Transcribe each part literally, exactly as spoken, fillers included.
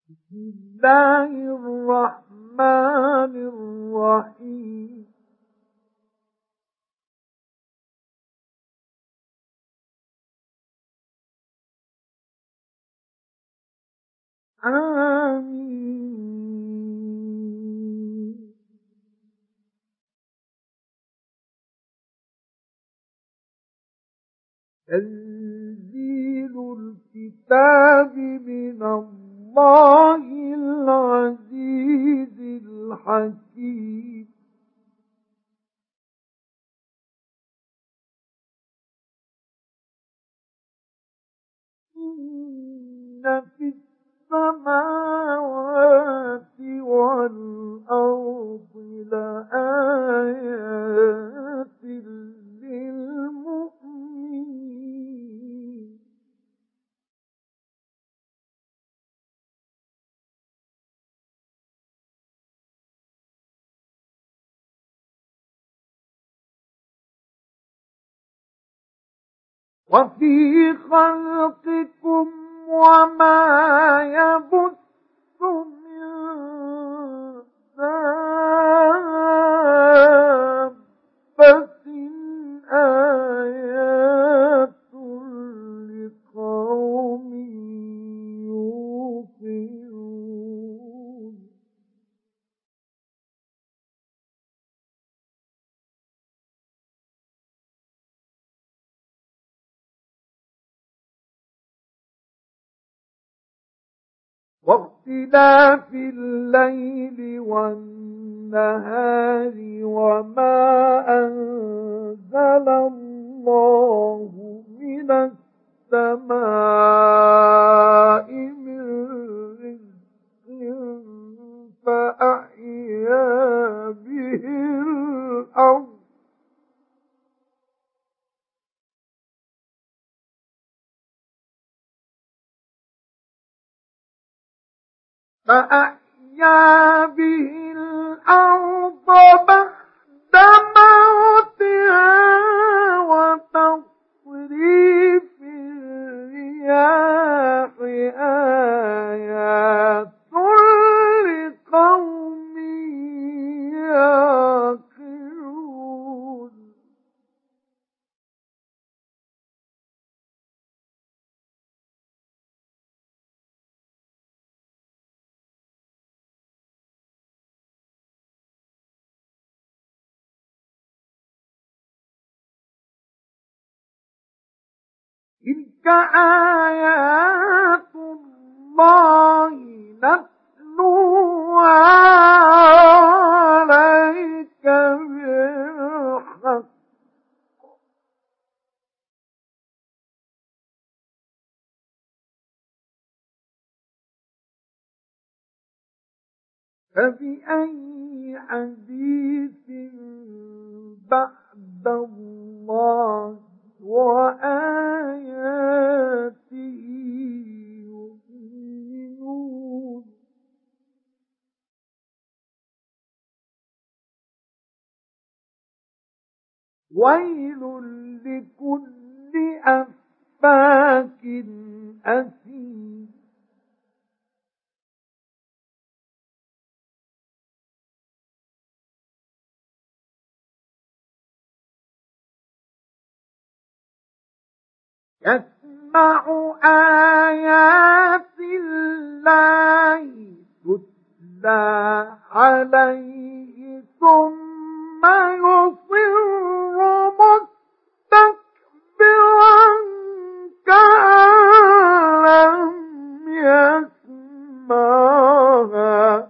بسم الله الرحمن الرحيم آمين. تنزيل الكتاب من الله العزيز الحكيم. إن في السماوات والأرض لآيات للمؤمنين. وفي خلقكم وما يبث من دابة آيات لقوم يوقنون. واختلاف الليل والنهار وما أنزل الله من السماء من رزق فأحيا به الأرض فأحيا به الأرض بعد موتها وتصريف الرياح آيات لقوم يعقلون. تلك آيات الله نتلوها عليك بالحق. فبأي حديث بعد الله وآياته يؤمنون. ويل لكل أفاك أثيم. يسمع آيات الله تتلى عليه ثم يصر مستكبرا كأن لم يسمعها.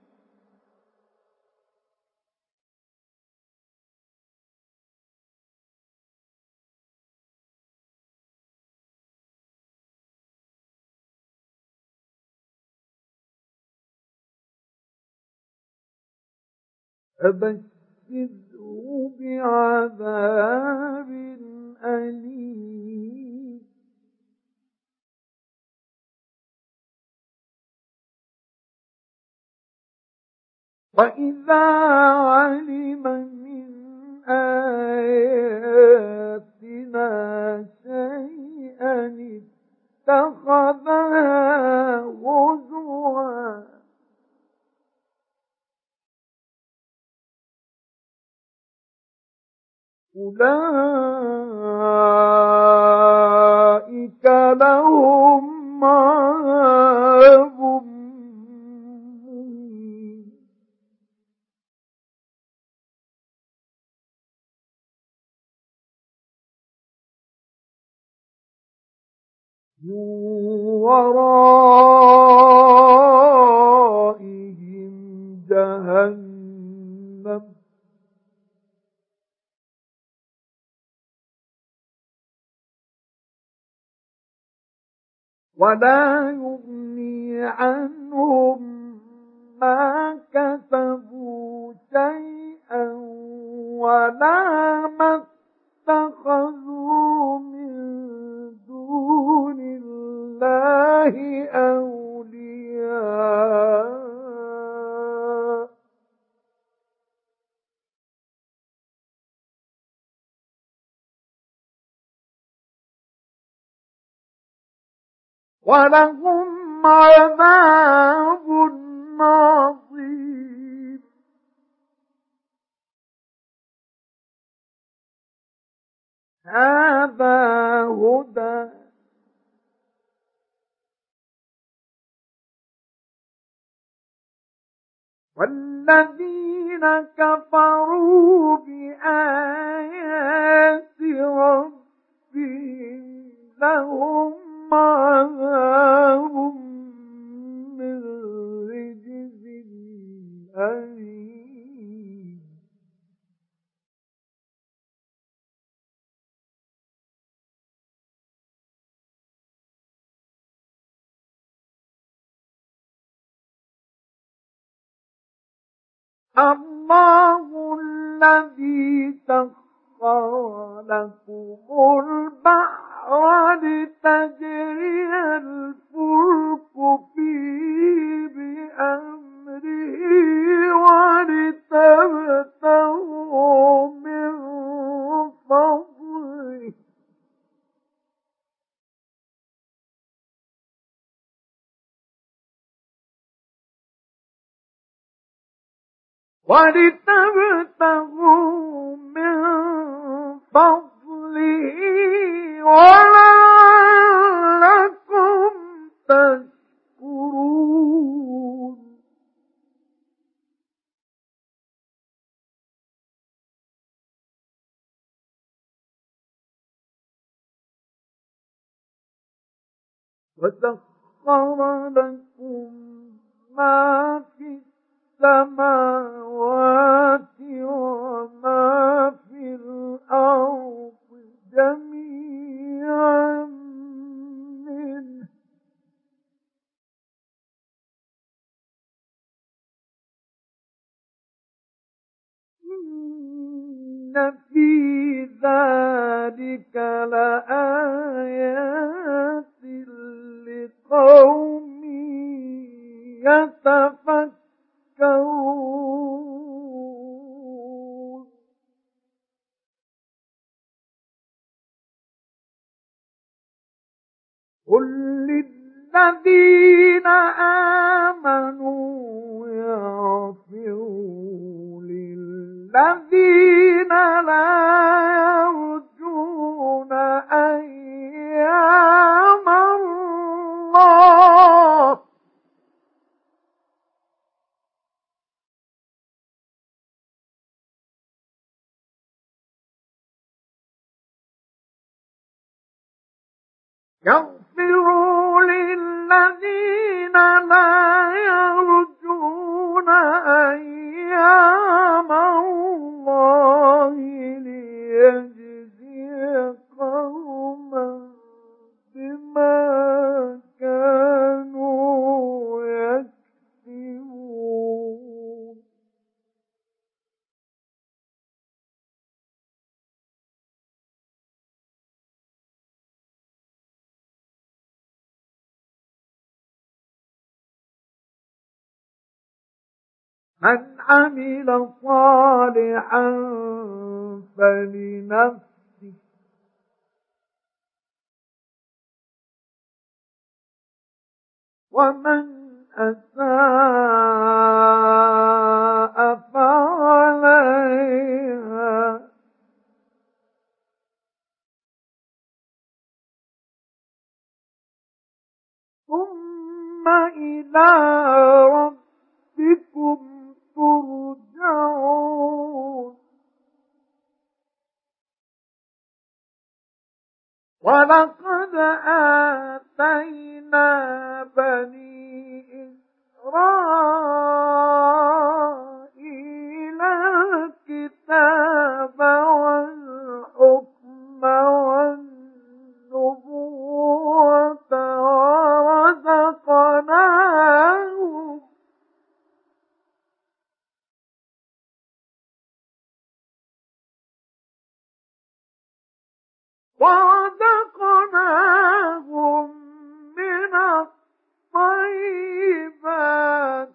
فبشره بعذاب أليم. وإذا علم من آياتنا شيئا اتخذها هزوا أولئك لهم عذاب مهين. من ورائهم جهنم ولا يغني عنهم ما كسبوا شيئا ولا ما اتخذوا من دون الله أولياء ولهم عذاب عظيم. هذا هدى والذين كفروا بآيات ربهم لهم عذاب من رجز أليم. الله الذي سخر لكم البحر لتجري الفلك فيه بأمره ولتبتغوا من فضله ولتبتغوا من فضله ولعلكم تشكرون. وسخر لكم ما في السماوات وما في الأرض جميعا منه إن في ذلك لآيات لقوم يتفكرون. قل للذين آمنوا يغفروا للذين لا يرجون أيام الله يغفروا للذين لا يرجون أيام الله ليجزي قوما بما كانوا يكسبون. من عمل صالحا فلنفسه ومن أساء فعليها ثم إلى ربكم ترجعون ولقد آتينا بني إسرائيل الكتاب والحكم والنبوة ورزقناهم ورزقناهم من الطيبات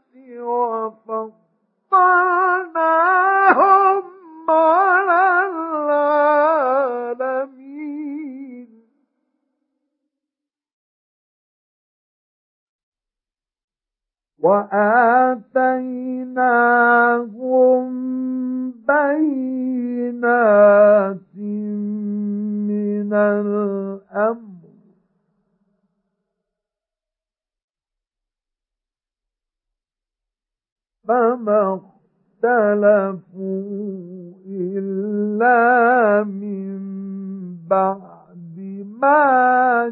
وفضلناهم على العالمين وآتيناهم بينات من الأمر فما اختلفوا إلا من بعد ما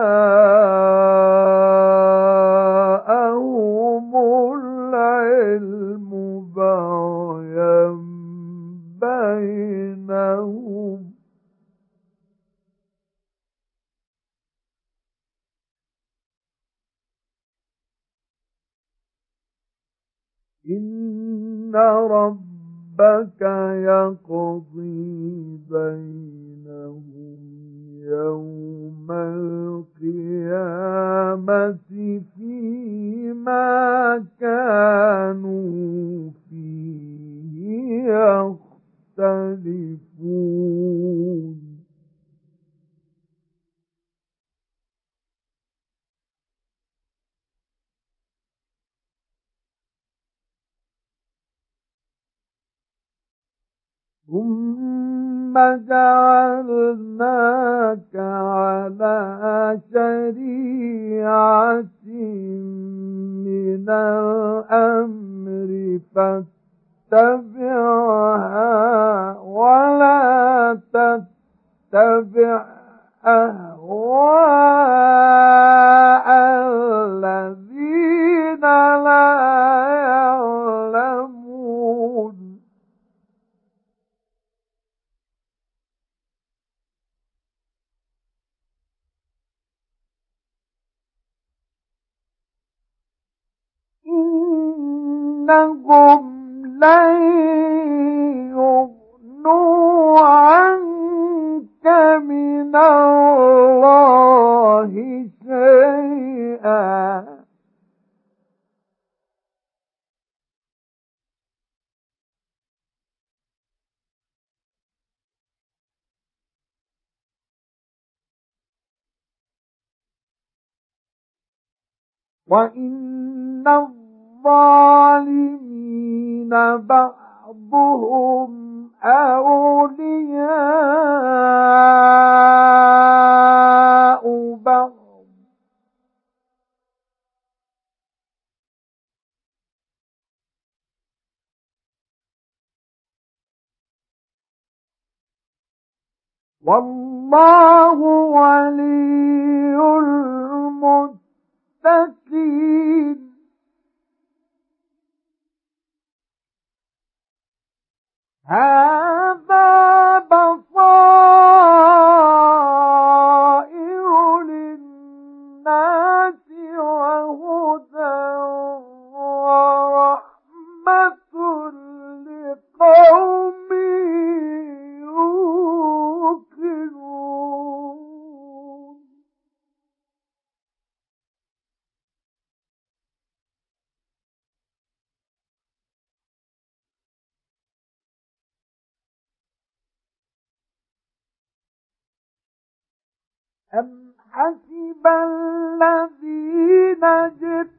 جاءهم العلم بغيا بينهم إن ربك يقضي بينهم يوم القيامة فيما كانوا فيه يختلفون ثم جعلناك على شريعة من الأمر فاتبعها ولا تتبع أهواء الذين لا يعلمون إنهم لن يغنوا عنك من الله شيئا وإن الظالمين بعضهم أولياء بعض والله ولي المتقين هذا بصائر للناس وهدى ورحمة لقوم يوقنون أم حسب الذين اجترحوا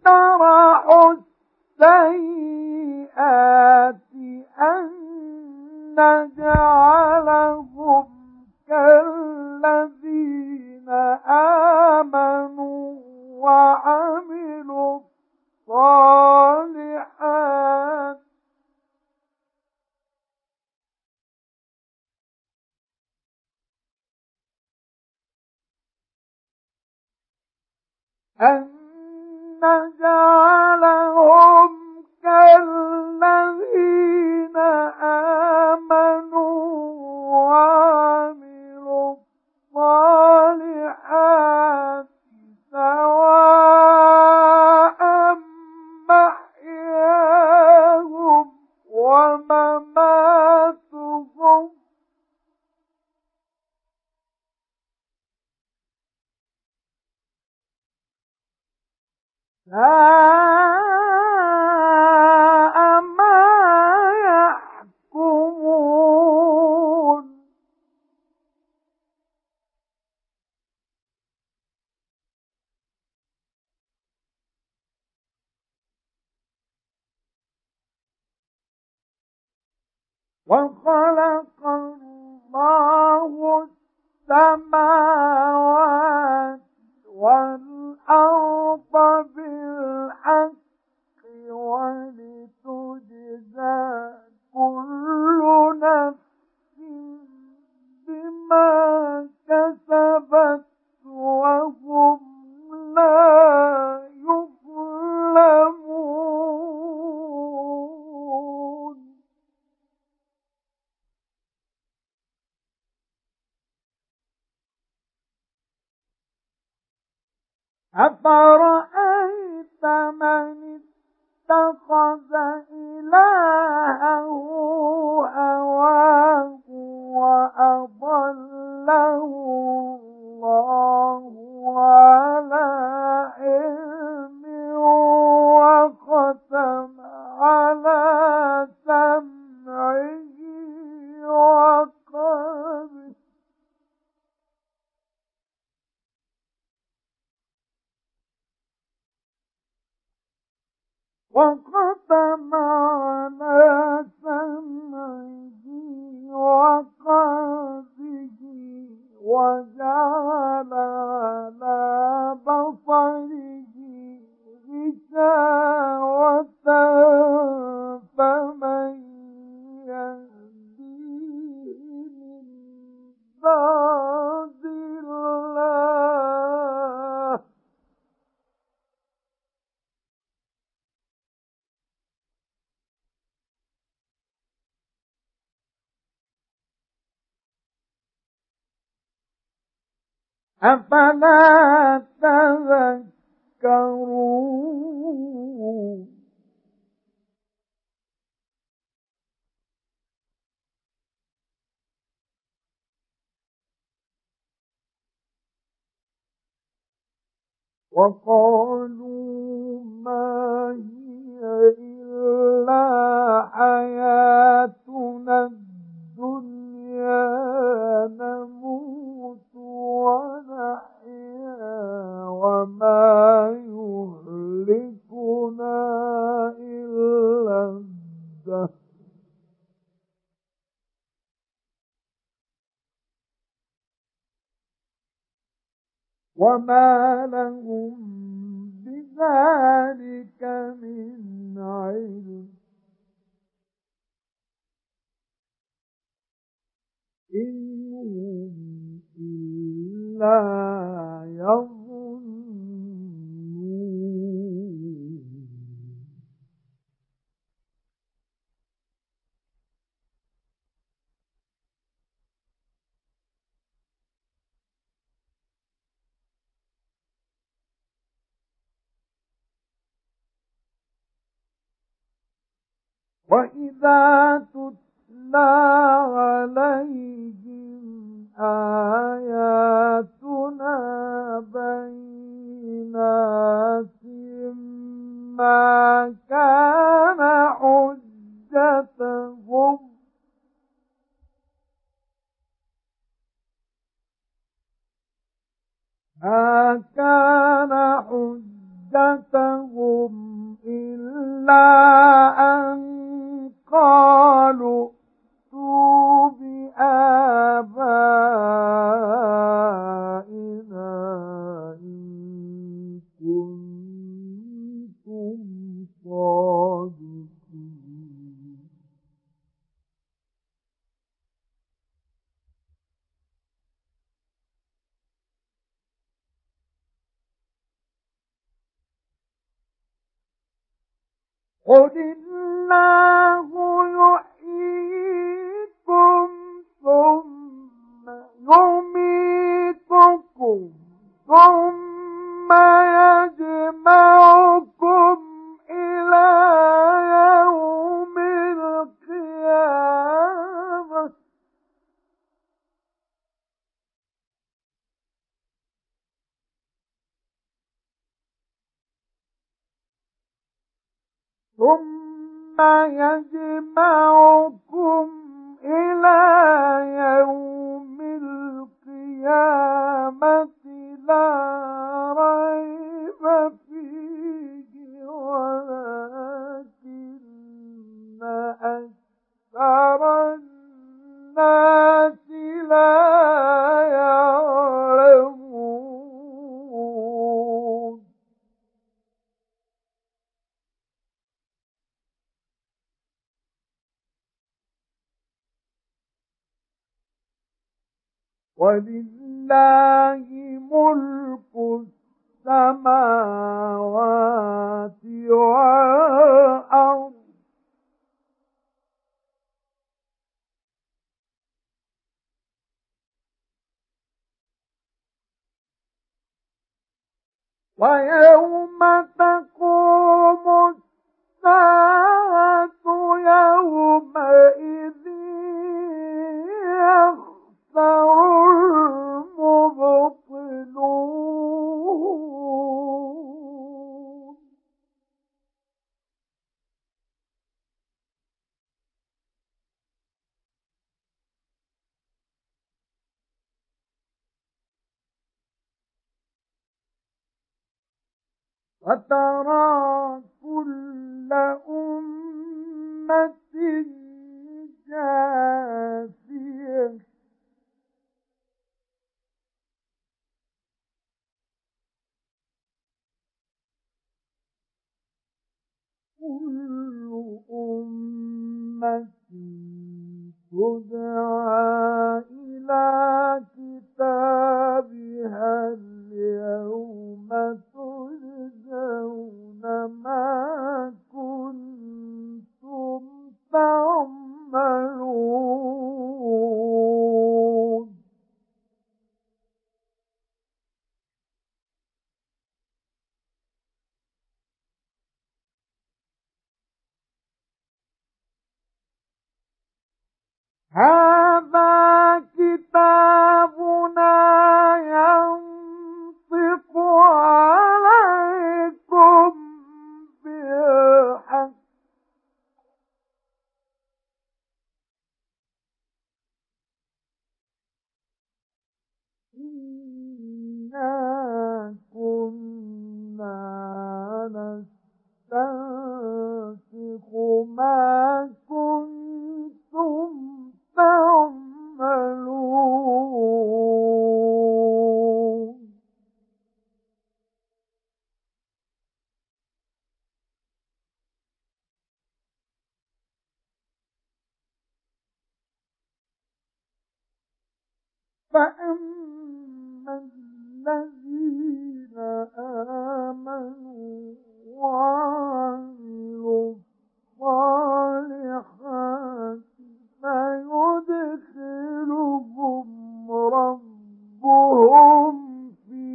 أن نجعلهم كالذين آمنوا وعملوا الصالحات سواء محياهم ومماتهم ساء ما يحكمون وخلق الله السماوات والأرض بالحق ولتجزى كل نفس بما كسبت وهم لا يظلمون أفرأيت من اتخذ إلهه هواه وأضله الله على علم وختم على سمعه وقلبه وختم على سمعه وقلبه وجعل على بصره غشاوة فمن يهديه من بعد الله أفلا تذكرون وقالوا ما هي إلا حياتنا الدنيا نموت ونحيا وما يهلكنا إلا الدهر وما لهم بذلك من علم إن هم إلا يظنون وإذا تتلى عليهم آياتنا بينات ما كان حجتهم ما كان حجتهم إلا أن قالوا ائتوا بآبائنا إن كنتم صادقين قل الله يحييكم ثم يميتكم ثم يجمعكم إلى يوم القيامة ثم يجمعكم إلى يوم القيامة لا ريب فيه ولكن أكثر الناس لا يعلمون ولله ملك السماوات والأرض ويوم تقوم الساعة يومئذ يخسر المبطلون وترى كل أمة جاثية كل أمة تدعى إلى كتابها اليوم تجزون ما كنتم تعملون هذا كتابنا ينطق عليكم بالحق إنا كنا نستنسخ ما كنتم تعملون فأما الذين آمنوا وعملوا الصالحات فيدخلهم ربهم في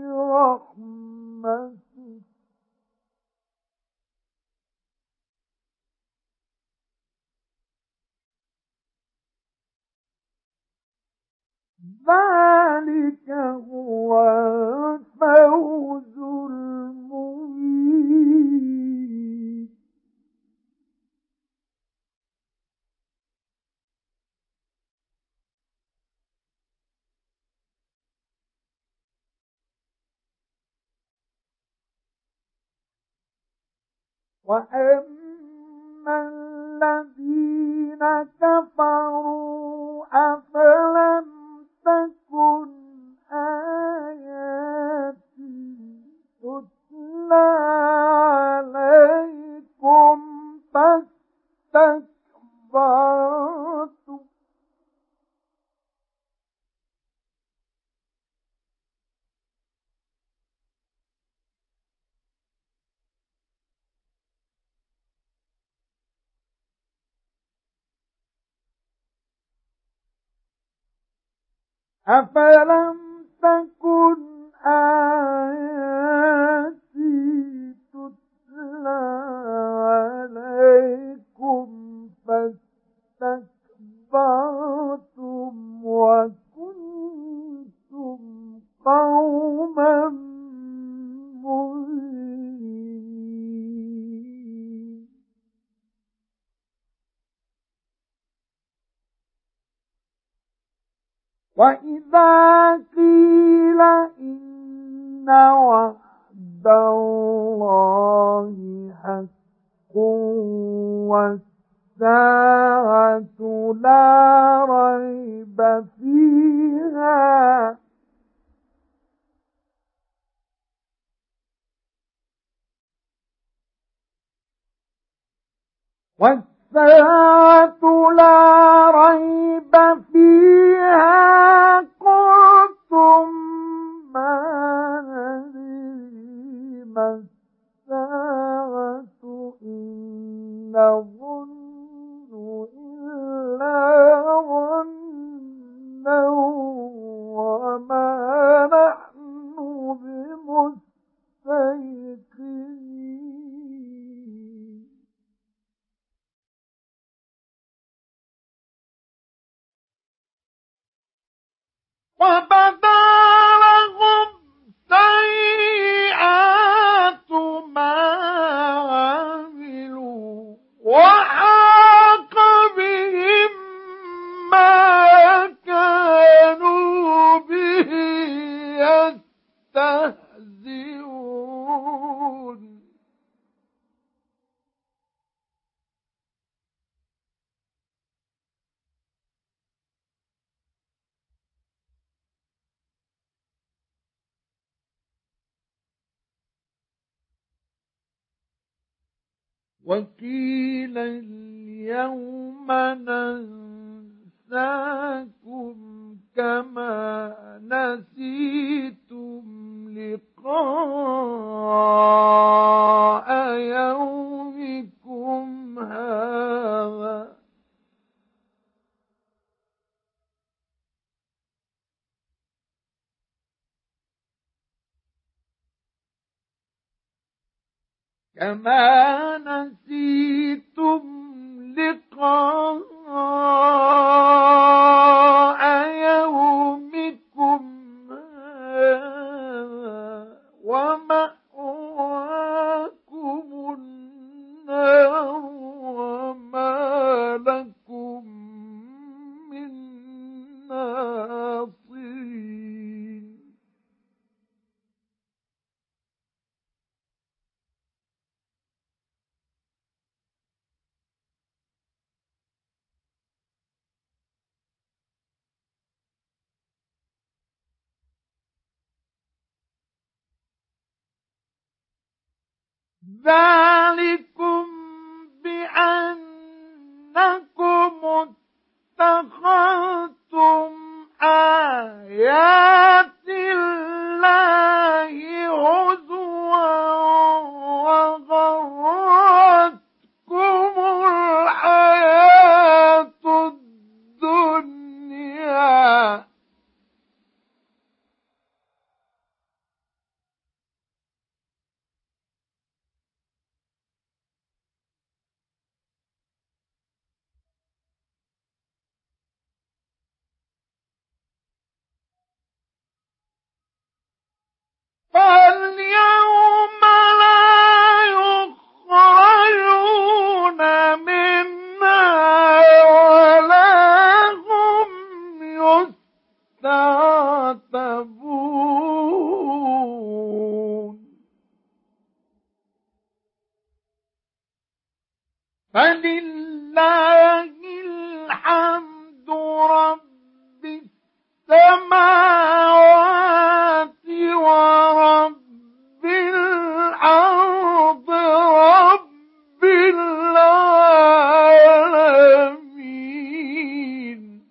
رحمته ذلك هو الفوز المبين وأما الذين كفروا أفلم تكن آياتي تتلى عليكم فاستكبرتم أفلم تكن آياتي تتلى عليكم فاستكبرتم وكنتم قوما مجرمين. وإذا قيل إن وعد الله حق والساعة لا ريب فيها والساعة لا ريب فيها قلتم ما ندري ما الساعة إن نظن إلا ظنا وما نحن بمستيقنين. وبدا لهم سيئات ما عملوا وحاق بهم ما كانوا به يستهزئون. وقيل اليوم ننساكم كما نسيتم لقاء يومكم هذا كما نسيتم لقاء يومكم هذا ومأواكم النار وما لكم من ناصرين. ذلكم بأنكم اتخذتم آيات الله هزوا وغرتكم الحياة الدنيا فاليوم لا يخرجون منها ولا هم يستعتبون. فلله الحمد رب السماوات ورب الأرض رب العالمين.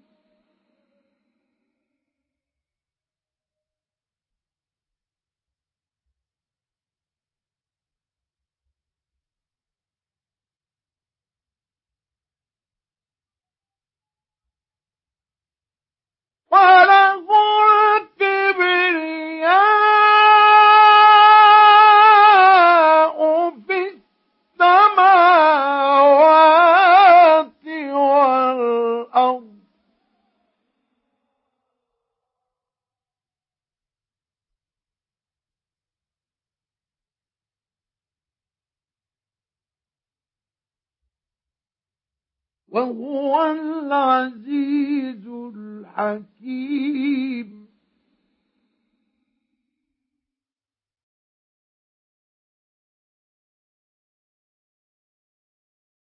وله وهو العزيز الحكيم.